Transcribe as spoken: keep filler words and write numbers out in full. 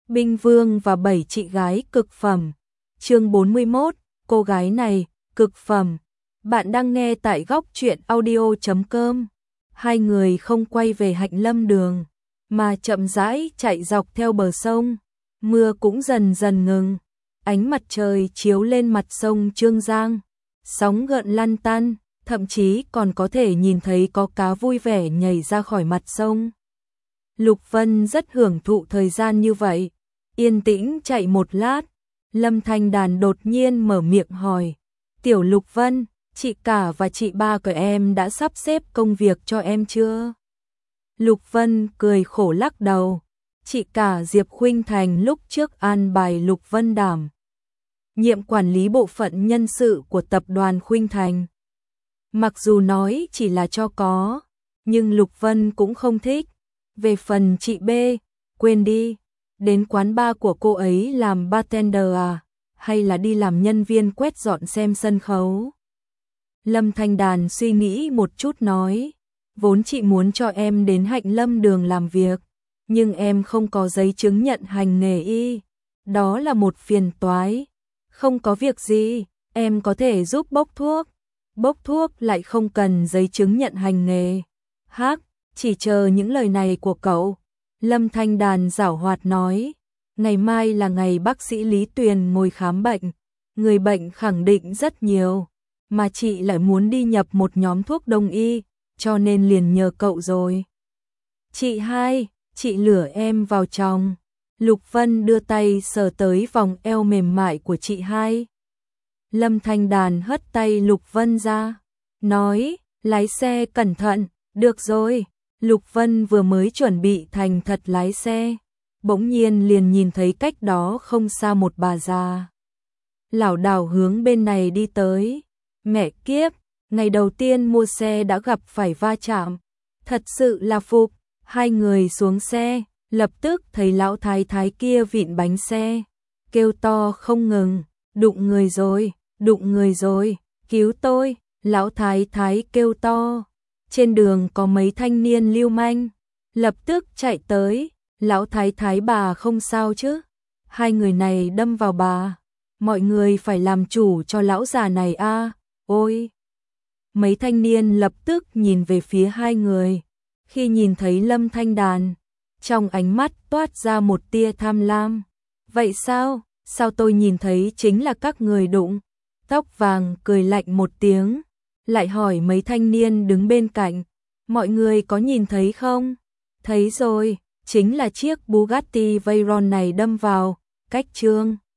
Binh Vương và bảy chị gái cực phẩm. Chương bốn mươi mốt, cô gái này, cực phẩm. Bạn đang nghe tại góc truyện audio chấm com. Hai người không quay về Hạnh Lâm Đường, mà chậm rãi chạy dọc theo bờ sông. Mưa cũng dần dần ngừng, ánh mặt trời chiếu lên mặt sông Trương Giang, sóng gợn lăn tăn, thậm chí còn có thể nhìn thấy có cá vui vẻ nhảy ra khỏi mặt sông. Lục Vân rất hưởng thụ thời gian như vậy, yên tĩnh chạy một lát, Lâm Thanh Đàn đột nhiên mở miệng hỏi, "Tiểu Lục Vân, chị cả và chị ba của em đã sắp xếp công việc cho em chưa?" Lục Vân cười khổ lắc đầu, chị cả Diệp Khuynh Thành lúc trước an bài Lục Vân đảm nhiệm quản lý bộ phận nhân sự của tập đoàn Khuynh Thành. Mặc dù nói chỉ là cho có, nhưng Lục Vân cũng không thích. Về phần chị B, quên đi, đến quán bar của cô ấy làm bartender à, hay là đi làm nhân viên quét dọn xem sân khấu. Lâm Thanh Đàn suy nghĩ một chút nói, vốn chị muốn cho em đến Hạnh Lâm Đường làm việc, nhưng em không có giấy chứng nhận hành nghề y, đó là một phiền toái. Không có việc gì, em có thể giúp bốc thuốc. Bốc thuốc lại không cần giấy chứng nhận hành nghề. Hắc, chỉ chờ những lời này của cậu. Lâm Thanh Đàn giảo hoạt nói, ngày mai là ngày bác sĩ Lý Tuyền ngồi khám bệnh, người bệnh khẳng định rất nhiều, mà chị lại muốn đi nhập một nhóm thuốc đông y, cho nên liền nhờ cậu rồi. Chị hai, chị lửa em vào trong. Lục Vân đưa tay sờ tới vòng eo mềm mại của chị hai. Lâm Thanh Đàn hất tay Lục Vân ra, nói, lái xe cẩn thận, được rồi. Lục Vân vừa mới chuẩn bị thành thật lái xe, bỗng nhiên liền nhìn thấy cách đó không xa một bà già lảo đảo hướng bên này đi tới. Mẹ kiếp, ngày đầu tiên mua xe đã gặp phải va chạm, thật sự là phục. Hai người xuống xe, lập tức thấy lão thái thái kia vịn bánh xe, kêu to không ngừng, đụng người rồi, đụng người rồi, cứu tôi, lão thái thái kêu to. Trên đường có mấy thanh niên lưu manh, lập tức chạy tới, lão thái thái bà không sao chứ, hai người này đâm vào bà, mọi người phải làm chủ cho lão già này a. Ôi! Mấy thanh niên lập tức nhìn về phía hai người, khi nhìn thấy Lâm Thanh Đàn, trong ánh mắt toát ra một tia tham lam. Vậy sao? Sao tôi nhìn thấy chính là các người đụng? Tóc vàng cười lạnh một tiếng, lại hỏi mấy thanh niên đứng bên cạnh, mọi người có nhìn thấy không? Thấy rồi, chính là chiếc Bugatti Veyron này đâm vào, cách Trương